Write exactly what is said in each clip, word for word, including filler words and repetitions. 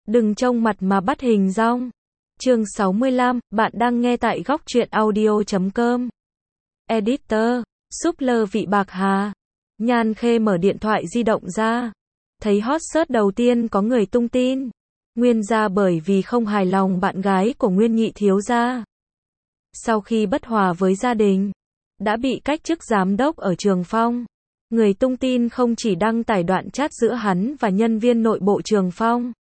Đừng trông mặt mà bắt hình dong. Chương sáu mươi lăm, bạn đang nghe tại góc truyện audio chấm com. Editor, súp lơ vị bạc hà. Nhan Khê mở điện thoại di động ra. Thấy hot search đầu tiên có người tung tin. Nguyên gia bởi vì không hài lòng bạn gái của Nguyên nhị thiếu gia. Sau khi bất hòa với gia đình, đã bị cách chức giám đốc ở Trường Phong. Người tung tin không chỉ đăng tải đoạn chat giữa hắn và nhân viên nội bộ Trường Phong,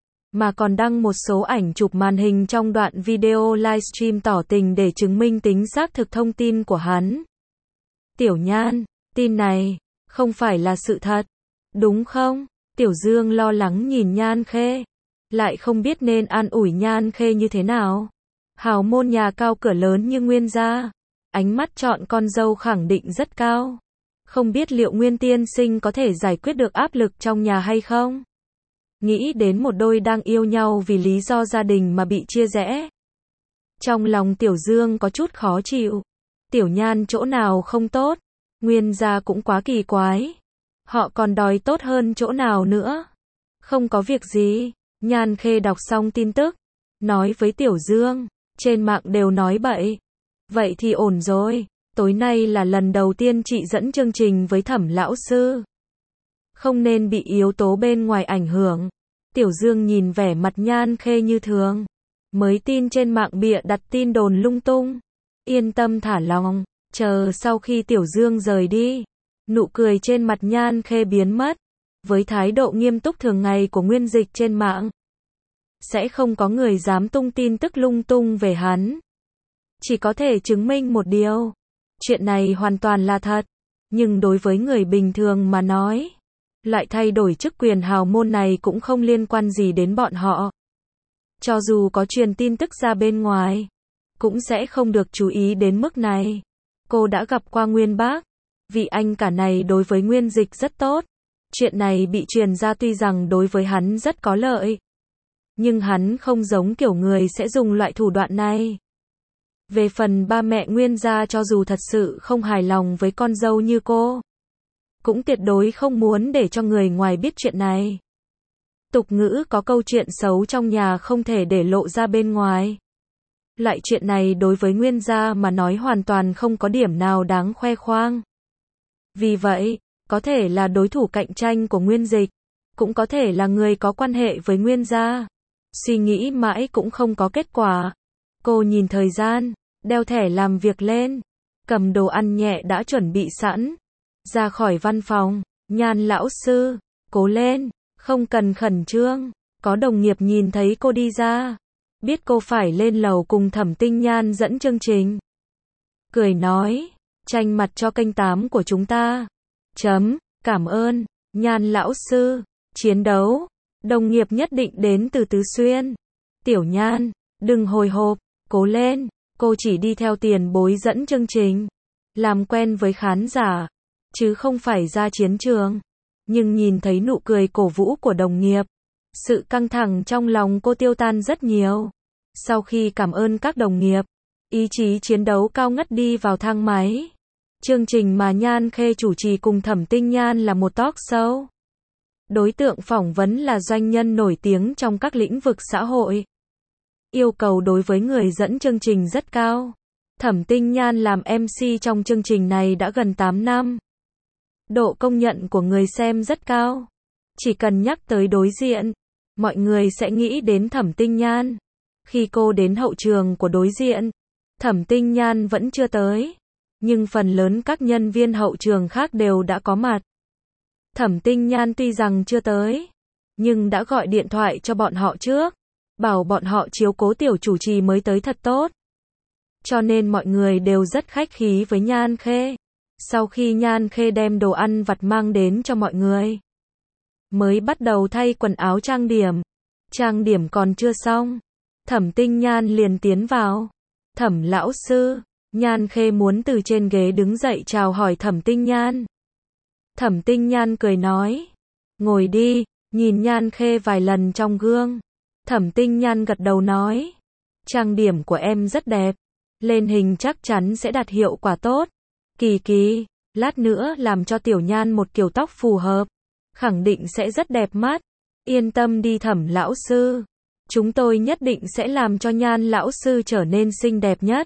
mà còn đăng một số ảnh chụp màn hình trong đoạn video livestream tỏ tình để chứng minh tính xác thực thông tin của hắn. Tiểu Nhan, tin này không phải là sự thật, đúng không? Tiểu Dương lo lắng nhìn Nhan Khê, lại không biết nên an ủi Nhan Khê như thế nào. Hào môn nhà cao cửa lớn như Nguyên gia, ánh mắt chọn con dâu khẳng định rất cao. Không biết liệu Nguyên tiên sinh có thể giải quyết được áp lực trong nhà hay không? Nghĩ đến một đôi đang yêu nhau vì lý do gia đình mà bị chia rẽ. Trong lòng Tiểu Dương có chút khó chịu. Tiểu Nhan chỗ nào không tốt? Nguyên gia cũng quá kỳ quái. Họ còn đòi tốt hơn chỗ nào nữa? Không có việc gì. Nhan Khê đọc xong tin tức, nói với Tiểu Dương, trên mạng đều nói bậy. Vậy thì ổn rồi. Tối nay là lần đầu tiên chị dẫn chương trình với Thẩm lão sư. Không nên bị yếu tố bên ngoài ảnh hưởng. Tiểu Dương nhìn vẻ mặt Nhan Khê như thường. Mới tin trên mạng bịa đặt tin đồn lung tung. Yên tâm thả lòng, chờ sau khi Tiểu Dương rời đi, nụ cười trên mặt Nhan Khê biến mất. Với thái độ nghiêm túc thường ngày của Nguyên Dịch trên mạng, sẽ không có người dám tung tin tức lung tung về hắn. Chỉ có thể chứng minh một điều, chuyện này hoàn toàn là thật. Nhưng đối với người bình thường mà nói, lại thay đổi chức quyền hào môn này cũng không liên quan gì đến bọn họ. Cho dù có truyền tin tức ra bên ngoài, cũng sẽ không được chú ý đến mức này. Cô đã gặp qua Nguyên bác, vị anh cả này đối với Nguyên Dịch rất tốt. Chuyện này bị truyền ra tuy rằng đối với hắn rất có lợi, nhưng hắn không giống kiểu người sẽ dùng loại thủ đoạn này. Về phần ba mẹ Nguyên gia, cho dù thật sự không hài lòng với con dâu như cô, cũng tuyệt đối không muốn để cho người ngoài biết chuyện này. Tục ngữ có câu chuyện xấu trong nhà không thể để lộ ra bên ngoài. Loại chuyện này đối với Nguyên gia mà nói hoàn toàn không có điểm nào đáng khoe khoang. Vì vậy, có thể là đối thủ cạnh tranh của Nguyên Dịch, cũng có thể là người có quan hệ với Nguyên gia. Suy nghĩ mãi cũng không có kết quả. Cô nhìn thời gian, đeo thẻ làm việc lên, cầm đồ ăn nhẹ đã chuẩn bị sẵn, ra khỏi văn phòng. Nhan lão sư, cố lên, không cần khẩn trương. Có đồng nghiệp nhìn thấy cô đi ra, biết cô phải lên lầu cùng Thẩm Tinh Nhan dẫn chương trình, cười nói, tranh mặt cho kênh tám của chúng ta. Chấm, cảm ơn, Nhan lão sư. Chiến đấu, đồng nghiệp nhất định đến từ Tứ Xuyên. Tiểu Nhan, đừng hồi hộp, cố lên, cô chỉ đi theo tiền bối dẫn chương trình, làm quen với khán giả, chứ không phải ra chiến trường. Nhưng nhìn thấy nụ cười cổ vũ của đồng nghiệp, sự căng thẳng trong lòng cô tiêu tan rất nhiều. Sau khi cảm ơn các đồng nghiệp, ý chí chiến đấu cao ngất đi vào thang máy. Chương trình mà Nhan Khê chủ trì cùng Thẩm Tinh Nhan là một talk show. Đối tượng phỏng vấn là doanh nhân nổi tiếng trong các lĩnh vực xã hội. Yêu cầu đối với người dẫn chương trình rất cao. Thẩm Tinh Nhan làm em xê trong chương trình này đã gần tám năm. Độ công nhận của người xem rất cao. Chỉ cần nhắc tới đối diện, mọi người sẽ nghĩ đến Thẩm Tinh Nhan. Khi cô đến hậu trường của đối diện, Thẩm Tinh Nhan vẫn chưa tới, nhưng phần lớn các nhân viên hậu trường khác đều đã có mặt. Thẩm Tinh Nhan tuy rằng chưa tới, nhưng đã gọi điện thoại cho bọn họ trước, bảo bọn họ chiếu cố tiểu chủ trì mới tới thật tốt. Cho nên mọi người đều rất khách khí với Nhan Khê. Sau khi Nhan Khê đem đồ ăn vặt mang đến cho mọi người, mới bắt đầu thay quần áo trang điểm. Trang điểm còn chưa xong, Thẩm Tinh Nhan liền tiến vào. Thẩm lão sư. Nhan Khê muốn từ trên ghế đứng dậy chào hỏi Thẩm Tinh Nhan. Thẩm Tinh Nhan cười nói, ngồi đi. Nhìn Nhan Khê vài lần trong gương, Thẩm Tinh Nhan gật đầu nói, trang điểm của em rất đẹp, lên hình chắc chắn sẽ đạt hiệu quả tốt. Kỳ kỳ, lát nữa làm cho Tiểu Nhan một kiểu tóc phù hợp, khẳng định sẽ rất đẹp mắt. Yên tâm đi Thẩm lão sư. Chúng tôi nhất định sẽ làm cho Nhan lão sư trở nên xinh đẹp nhất.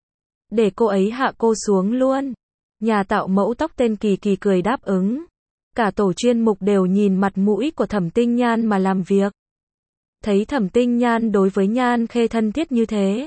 Để cô ấy hạ cô xuống luôn. Nhà tạo mẫu tóc tên Kỳ Kỳ cười đáp ứng. Cả tổ chuyên mục đều nhìn mặt mũi của Thẩm Tinh Nhan mà làm việc. Thấy Thẩm Tinh Nhan đối với Nhan Khê thân thiết như thế.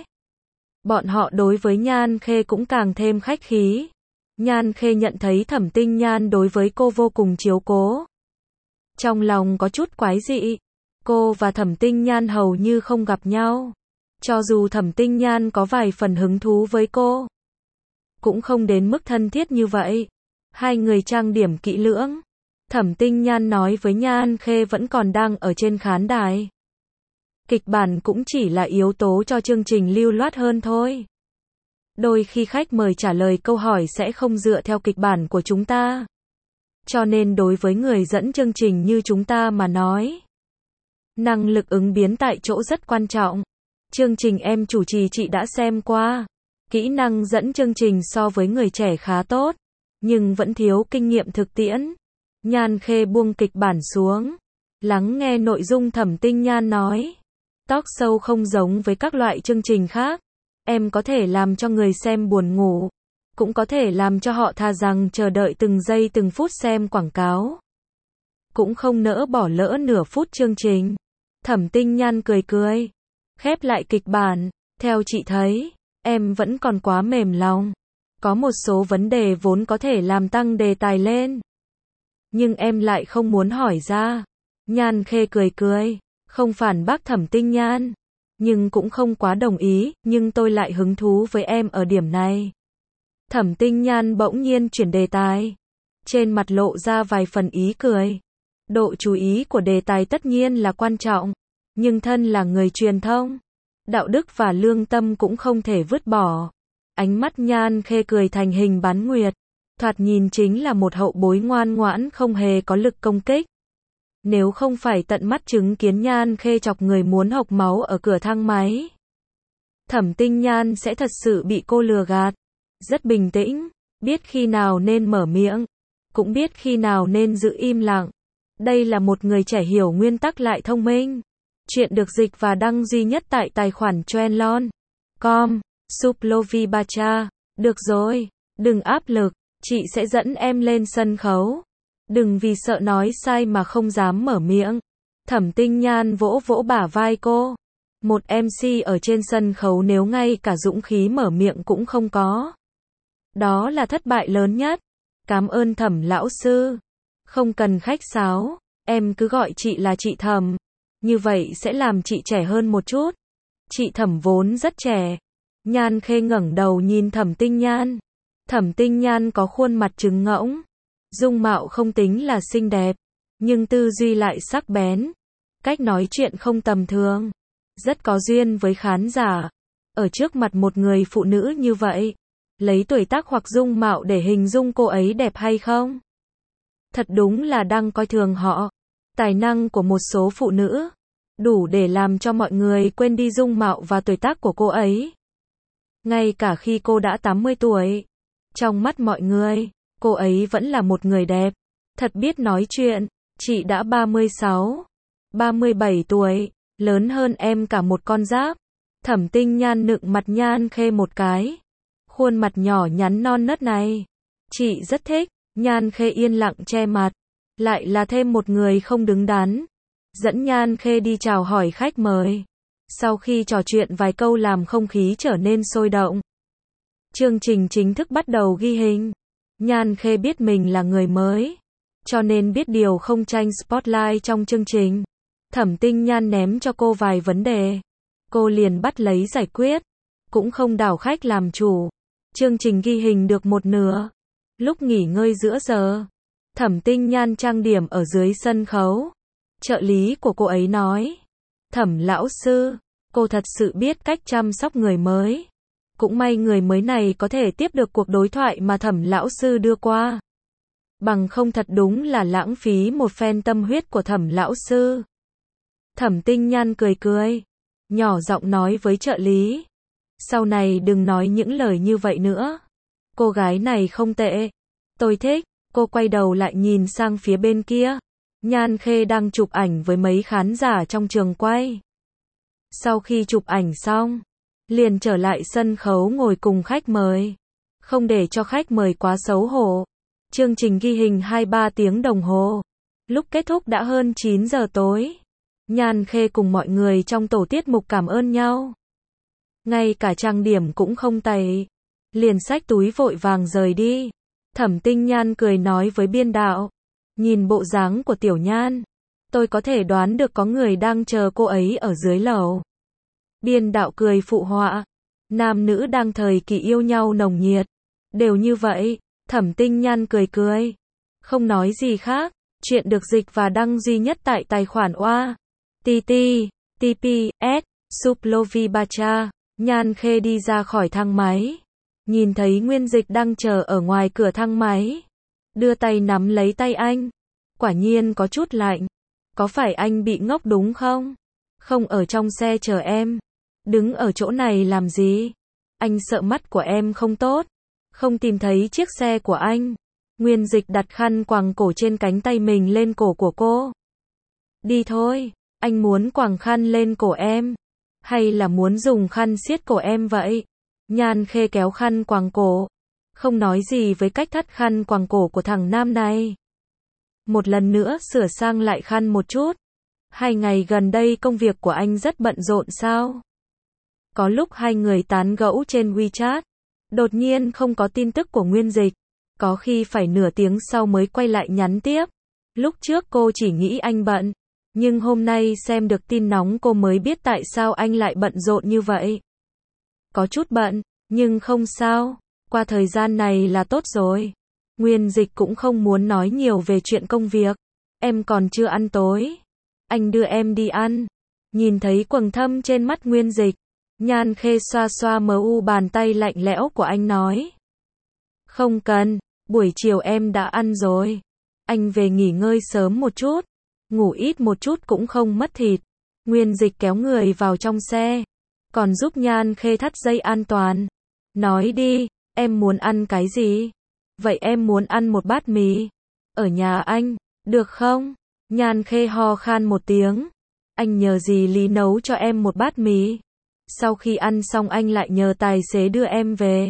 Bọn họ đối với Nhan Khê cũng càng thêm khách khí. Nhan Khê nhận thấy Thẩm Tinh Nhan đối với cô vô cùng chiếu cố. Trong lòng có chút quái dị. Cô và Thẩm Tinh Nhan hầu như không gặp nhau. Cho dù Thẩm Tinh Nhan có vài phần hứng thú với cô, cũng không đến mức thân thiết như vậy. Hai người trang điểm kỹ lưỡng. Thẩm Tinh Nhan nói với Nhan Khê vẫn còn đang ở trên khán đài. Kịch bản cũng chỉ là yếu tố cho chương trình lưu loát hơn thôi. Đôi khi khách mời trả lời câu hỏi sẽ không dựa theo kịch bản của chúng ta. Cho nên đối với người dẫn chương trình như chúng ta mà nói, năng lực ứng biến tại chỗ rất quan trọng. Chương trình em chủ trì chị đã xem qua. Kỹ năng dẫn chương trình so với người trẻ khá tốt, nhưng vẫn thiếu kinh nghiệm thực tiễn. Nhan Khê buông kịch bản xuống, lắng nghe nội dung Thẩm Tinh Nhan nói. Talk show không giống với các loại chương trình khác. Em có thể làm cho người xem buồn ngủ, cũng có thể làm cho họ thà rằng chờ đợi từng giây từng phút xem quảng cáo. Cũng không nỡ bỏ lỡ nửa phút chương trình. Thẩm Tinh Nhan cười cười, khép lại kịch bản. Theo chị thấy, em vẫn còn quá mềm lòng. Có một số vấn đề vốn có thể làm tăng đề tài lên, nhưng em lại không muốn hỏi ra. Nhan Khê cười cười, không phản bác Thẩm Tinh Nhan, nhưng cũng không quá đồng ý, nhưng tôi lại hứng thú với em ở điểm này. Thẩm Tinh Nhan bỗng nhiên chuyển đề tài, trên mặt lộ ra vài phần ý cười. Độ chú ý của đề tài tất nhiên là quan trọng, nhưng thân là người truyền thông, đạo đức và lương tâm cũng không thể vứt bỏ. Ánh mắt Nhan Khê cười thành hình bán nguyệt, thoạt nhìn chính là một hậu bối ngoan ngoãn không hề có lực công kích. Nếu không phải tận mắt chứng kiến Nhan Khê chọc người muốn hộc máu ở cửa thang máy, Thẩm Tinh Nhan sẽ thật sự bị cô lừa gạt. Rất bình tĩnh, biết khi nào nên mở miệng, cũng biết khi nào nên giữ im lặng. Đây là một người trẻ hiểu nguyên tắc lại thông minh. Chuyện được dịch và đăng duy nhất tại tài khoản Trendlon chấm com. Suplovi Bacha. Được rồi, đừng áp lực, chị sẽ dẫn em lên sân khấu. Đừng vì sợ nói sai mà không dám mở miệng. Thẩm Tinh Nhan vỗ vỗ bả vai cô. Một em xê ở trên sân khấu nếu ngay cả dũng khí mở miệng cũng không có, đó là thất bại lớn nhất. Cảm ơn Thẩm lão sư. Không cần khách sáo, em cứ gọi chị là chị Thẩm. Như vậy sẽ làm chị trẻ hơn một chút. Chị Thẩm vốn rất trẻ. Nhan Khê ngẩng đầu nhìn Thẩm Tinh Nhan. Thẩm Tinh Nhan có khuôn mặt trứng ngỗng, dung mạo không tính là xinh đẹp, nhưng tư duy lại sắc bén. Cách nói chuyện không tầm thường, rất có duyên với khán giả. Ở trước mặt một người phụ nữ như vậy, lấy tuổi tác hoặc dung mạo để hình dung cô ấy đẹp hay không? Thật đúng là đang coi thường họ. Tài năng của một số phụ nữ đủ để làm cho mọi người quên đi dung mạo và tuổi tác của cô ấy. Ngay cả khi cô đã tám mươi tuổi, trong mắt mọi người, cô ấy vẫn là một người đẹp. Thật biết nói chuyện. Chị đã ba mươi sáu, ba mươi bảy tuổi, lớn hơn em cả một con giáp. Thẩm Tinh Nhan nựng mặt Nhan Khê một cái. Khuôn mặt nhỏ nhắn non nớt này, chị rất thích. Nhan Khê yên lặng che mặt. Lại là thêm một người không đứng đắn. Dẫn Nhan Khê đi chào hỏi khách mời. Sau khi trò chuyện vài câu làm không khí trở nên sôi động, chương trình chính thức bắt đầu ghi hình. Nhan Khê biết mình là người mới, cho nên biết điều không tranh spotlight trong chương trình. Thẩm Tinh Nhan ném cho cô vài vấn đề, cô liền bắt lấy giải quyết, cũng không đảo khách làm chủ. Chương trình ghi hình được một nửa. Lúc nghỉ ngơi giữa giờ, Thẩm Tinh Nhan trang điểm ở dưới sân khấu. Trợ lý của cô ấy nói, Thẩm lão sư, cô thật sự biết cách chăm sóc người mới. Cũng may người mới này có thể tiếp được cuộc đối thoại mà Thẩm lão sư đưa qua. Bằng không thật đúng là lãng phí một phen tâm huyết của Thẩm lão sư. Thẩm Tinh Nhan cười cười, nhỏ giọng nói với trợ lý, sau này đừng nói những lời như vậy nữa. Cô gái này không tệ, tôi thích. Cô quay đầu lại nhìn sang phía bên kia. Nhan Khê đang chụp ảnh với mấy khán giả trong trường quay. Sau khi chụp ảnh xong, liền trở lại sân khấu ngồi cùng khách mời. Không để cho khách mời quá xấu hổ. Chương trình ghi hình hai ba tiếng đồng hồ. Lúc kết thúc đã hơn chín giờ tối. Nhan Khê cùng mọi người trong tổ tiết mục cảm ơn nhau. Ngay cả trang điểm cũng không tẩy. Liền xách túi vội vàng rời đi. Thẩm Tinh Nhan cười nói với biên đạo. Nhìn bộ dáng của Tiểu Nhan, tôi có thể đoán được có người đang chờ cô ấy ở dưới lầu. Biên đạo cười phụ họa. Nam nữ đang thời kỳ yêu nhau nồng nhiệt. Đều như vậy. Thẩm Tinh Nhan cười cười. Không nói gì khác. Chuyện được dịch và đăng duy nhất tại tài khoản oa. tê tê, tê pê, ét, Suplovibacha. Nhan Khê đi ra khỏi thang máy. Nhìn thấy Nguyên Dịch đang chờ ở ngoài cửa thang máy. Đưa tay nắm lấy tay anh. Quả nhiên có chút lạnh. Có phải anh bị ngốc đúng không? Không ở trong xe chờ em. Đứng ở chỗ này làm gì? Anh sợ mắt của em không tốt. Không tìm thấy chiếc xe của anh. Nguyên Dịch đặt khăn quàng cổ trên cánh tay mình lên cổ của cô. Đi thôi, anh muốn quàng khăn lên cổ em. Hay là muốn dùng khăn siết cổ em vậy? Nhan Khê kéo khăn quàng cổ. Không nói gì với cách thắt khăn quàng cổ của thằng nam này. Một lần nữa sửa sang lại khăn một chút. Hai ngày gần đây công việc của anh rất bận rộn sao? Có lúc hai người tán gẫu trên WeChat. Đột nhiên không có tin tức của Nguyên Dịch. Có khi phải nửa tiếng sau mới quay lại nhắn tiếp. Lúc trước cô chỉ nghĩ anh bận. Nhưng hôm nay xem được tin nóng cô mới biết tại sao anh lại bận rộn như vậy. Có chút bận, nhưng không sao. Qua thời gian này là tốt rồi. Nguyên Dịch cũng không muốn nói nhiều về chuyện công việc. Em còn chưa ăn tối. Anh đưa em đi ăn. Nhìn thấy quầng thâm trên mắt Nguyên Dịch. Nhan Khê xoa xoa mờ u bàn tay lạnh lẽo của anh nói. Không cần, buổi chiều em đã ăn rồi. Anh về nghỉ ngơi sớm một chút. Ngủ ít một chút cũng không mất thịt. Nguyên Dịch kéo người vào trong xe. Còn giúp Nhan Khê thắt dây an toàn. Nói đi, em muốn ăn cái gì? Vậy em muốn ăn một bát mì. Ở nhà anh, được không? Nhan Khê ho khan một tiếng. Anh nhờ dì Lý nấu cho em một bát mì. Sau khi ăn xong anh lại nhờ tài xế đưa em về.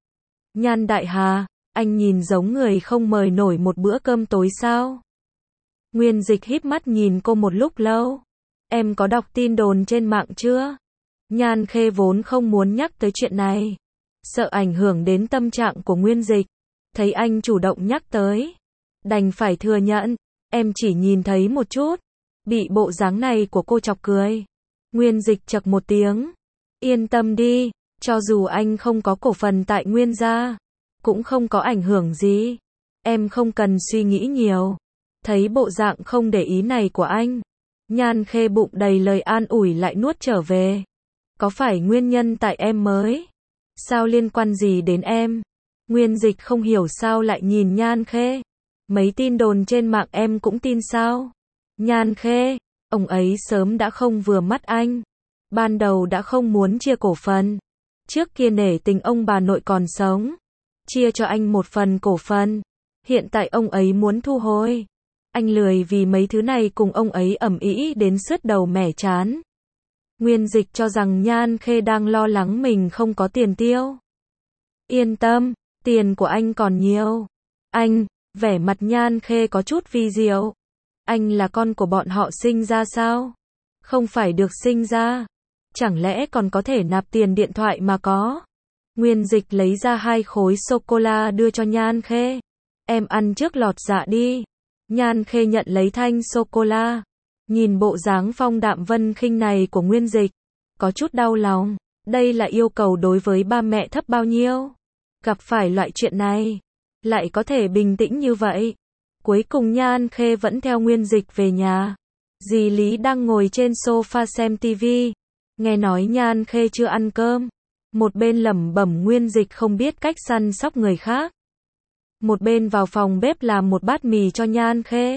Nhan Đại Hà, anh nhìn giống người không mời nổi một bữa cơm tối sao? Nguyên Dịch híp mắt nhìn cô một lúc lâu. Em có đọc tin đồn trên mạng chưa? Nhan Khê vốn không muốn nhắc tới chuyện này. Sợ ảnh hưởng đến tâm trạng của Nguyên Dịch. Thấy anh chủ động nhắc tới. Đành phải thừa nhận. Em chỉ nhìn thấy một chút. Bị bộ dáng này của cô chọc cười. Nguyên Dịch chậc một tiếng. Yên tâm đi. Cho dù anh không có cổ phần tại Nguyên gia. Cũng không có ảnh hưởng gì. Em không cần suy nghĩ nhiều. Thấy bộ dạng không để ý này của anh. Nhan Khê bụng đầy lời an ủi lại nuốt trở về. Có phải nguyên nhân tại em mới? Sao liên quan gì đến em? Nguyên Dịch không hiểu sao lại nhìn Nhan Khê. Mấy tin đồn trên mạng em cũng tin sao? Nhan Khê, ông ấy sớm đã không vừa mắt anh. Ban đầu đã không muốn chia cổ phần. Trước kia nể tình ông bà nội còn sống. Chia cho anh một phần cổ phần. Hiện tại ông ấy muốn thu hồi. Anh lười vì mấy thứ này cùng ông ấy ầm ĩ đến sứt đầu mẻ chán. Nguyên Dịch cho rằng Nhan Khê đang lo lắng mình không có tiền tiêu. Yên tâm, tiền của anh còn nhiều. Anh, vẻ mặt Nhan Khê có chút vi diệu. Anh là con của bọn họ sinh ra sao? Không phải được sinh ra. Chẳng lẽ còn có thể nạp tiền điện thoại mà có? Nguyên Dịch lấy ra hai khối sô-cô-la đưa cho Nhan Khê. Em ăn trước lọt dạ đi. Nhan Khê nhận lấy thanh sô-cô-la. Nhìn bộ dáng phong đạm vân khinh này của Nguyên Dịch. Có chút đau lòng. Đây là yêu cầu đối với ba mẹ thấp bao nhiêu? Gặp phải loại chuyện này. Lại có thể bình tĩnh như vậy. Cuối cùng Nhan Khê vẫn theo Nguyên Dịch về nhà. Dì Lý đang ngồi trên sofa xem tivi. Nghe nói Nhan Khê chưa ăn cơm. Một bên lẩm bẩm Nguyên Dịch không biết cách săn sóc người khác. Một bên vào phòng bếp làm một bát mì cho Nhan Khê.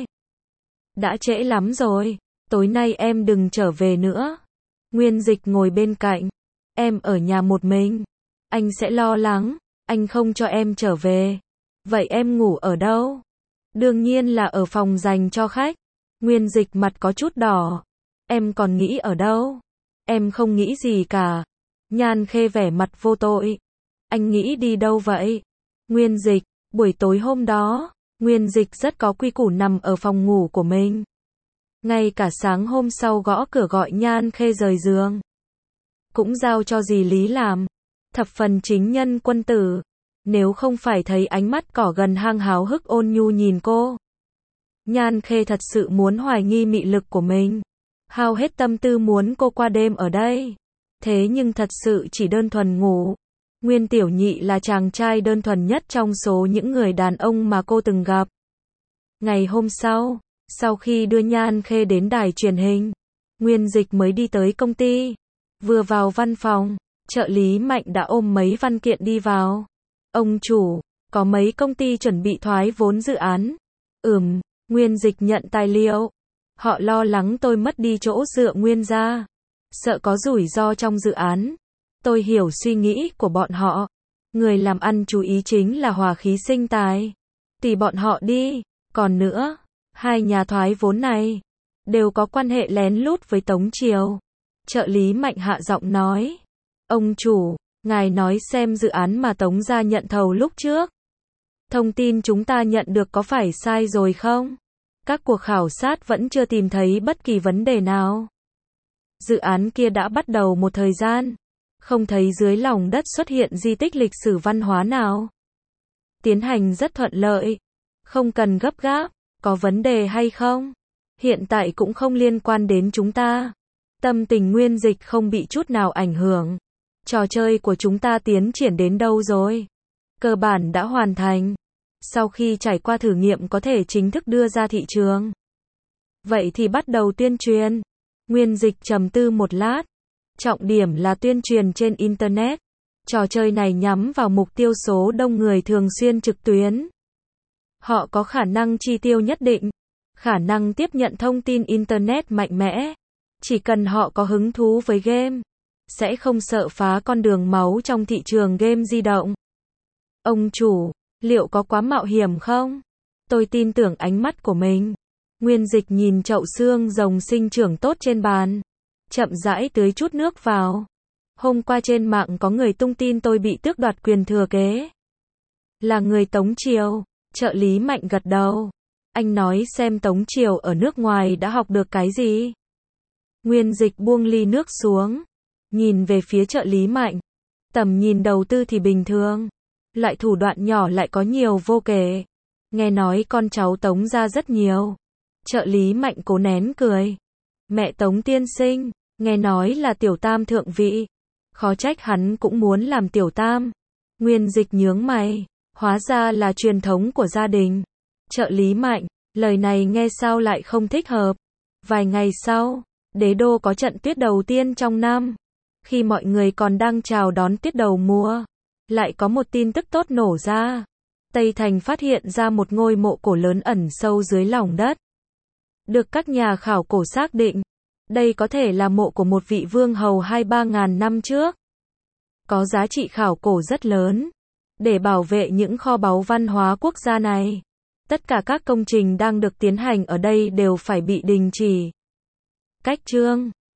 Đã trễ lắm rồi, tối nay em đừng trở về nữa. Nguyên Dịch ngồi bên cạnh. Em ở nhà một mình. Anh sẽ lo lắng, anh không cho em trở về. Vậy em ngủ ở đâu? Đương nhiên là ở phòng dành cho khách. Nguyên Dịch mặt có chút đỏ. Em còn nghĩ ở đâu? Em không nghĩ gì cả. Nhan Khê vẻ mặt vô tội. Anh nghĩ đi đâu vậy? Nguyên Dịch, buổi tối hôm đó, Nguyên Dịch rất có quy củ nằm ở phòng ngủ của mình. Ngay cả sáng hôm sau gõ cửa gọi Nhan Khê rời giường. Cũng giao cho dì Lý làm. Thập phần chính nhân quân tử. Nếu không phải thấy ánh mắt cỏ gần hang háo hức ôn nhu nhìn cô. Nhan Khê thật sự muốn hoài nghi mị lực của mình. Hao hết tâm tư muốn cô qua đêm ở đây. Thế nhưng thật sự chỉ đơn thuần ngủ. Nguyên Tiểu Nhị là chàng trai đơn thuần nhất trong số những người đàn ông mà cô từng gặp. Ngày hôm sau, sau khi đưa Nhan Khê đến đài truyền hình, Nguyên Dịch mới đi tới công ty. Vừa vào văn phòng, trợ lý Mạnh đã ôm mấy văn kiện đi vào. Ông chủ, có mấy công ty chuẩn bị thoái vốn dự án. Ừm, Nguyên Dịch nhận tài liệu. Họ lo lắng tôi mất đi chỗ dựa Nguyên gia. Sợ có rủi ro trong dự án. Tôi hiểu suy nghĩ của bọn họ. Người làm ăn chú ý chính là hòa khí sinh tài. Tùy bọn họ đi. Còn nữa, hai nhà thoái vốn này đều có quan hệ lén lút với Tống Triều. Trợ lý Mạnh hạ giọng nói. Ông chủ, ngài nói xem dự án mà Tống gia nhận thầu lúc trước. Thông tin chúng ta nhận được có phải sai rồi không? Các cuộc khảo sát vẫn chưa tìm thấy bất kỳ vấn đề nào. Dự án kia đã bắt đầu một thời gian. Không thấy dưới lòng đất xuất hiện di tích lịch sử văn hóa nào. Tiến hành rất thuận lợi. Không cần gấp gáp. Có vấn đề hay không? Hiện tại cũng không liên quan đến chúng ta. Tâm tình Nguyên Dịch không bị chút nào ảnh hưởng. Trò chơi của chúng ta tiến triển đến đâu rồi? Cơ bản đã hoàn thành. Sau khi trải qua thử nghiệm có thể chính thức đưa ra thị trường. Vậy thì bắt đầu tuyên truyền. Nguyên Dịch trầm tư một lát. Trọng điểm là tuyên truyền trên Internet. Trò chơi này nhắm vào mục tiêu số đông người thường xuyên trực tuyến. Họ có khả năng chi tiêu nhất định. Khả năng tiếp nhận thông tin Internet mạnh mẽ. Chỉ cần họ có hứng thú với game. Sẽ không sợ phá con đường máu trong thị trường game di động. Ông chủ, liệu có quá mạo hiểm không? Tôi tin tưởng ánh mắt của mình. Nguyên Dịch nhìn chậu xương rồng sinh trưởng tốt trên bàn. Chậm rãi tưới chút nước vào. Hôm qua trên mạng có người tung tin tôi bị tước đoạt quyền thừa kế. Là người Tống Triều. Trợ lý Mạnh gật đầu. Anh nói xem Tống Triều ở nước ngoài đã học được cái gì? Nguyên Dịch buông ly nước xuống. Nhìn về phía trợ lý Mạnh. Tầm nhìn đầu tư thì bình thường. Loại thủ đoạn nhỏ lại có nhiều vô kể. Nghe nói con cháu Tống ra rất nhiều. Trợ lý Mạnh cố nén cười. Mẹ Tống tiên sinh, nghe nói là tiểu tam thượng vị. Khó trách hắn cũng muốn làm tiểu tam. Nguyên Dịch nhướng mày. Hóa ra là truyền thống của gia đình. Trợ lý Mạnh, lời này nghe sao lại không thích hợp. Vài ngày sau, Đế đô có trận tuyết đầu tiên trong năm. Khi mọi người còn đang chào đón tuyết đầu mùa, lại có một tin tức tốt nổ ra. Tây Thành phát hiện ra một ngôi mộ cổ lớn ẩn sâu dưới lòng đất. Được các nhà khảo cổ xác định, đây có thể là mộ của một vị vương hầu hai ba ngàn năm trước. Có giá trị khảo cổ rất lớn. Để bảo vệ những kho báu văn hóa quốc gia này, tất cả các công trình đang được tiến hành ở đây đều phải bị đình chỉ. Cách chương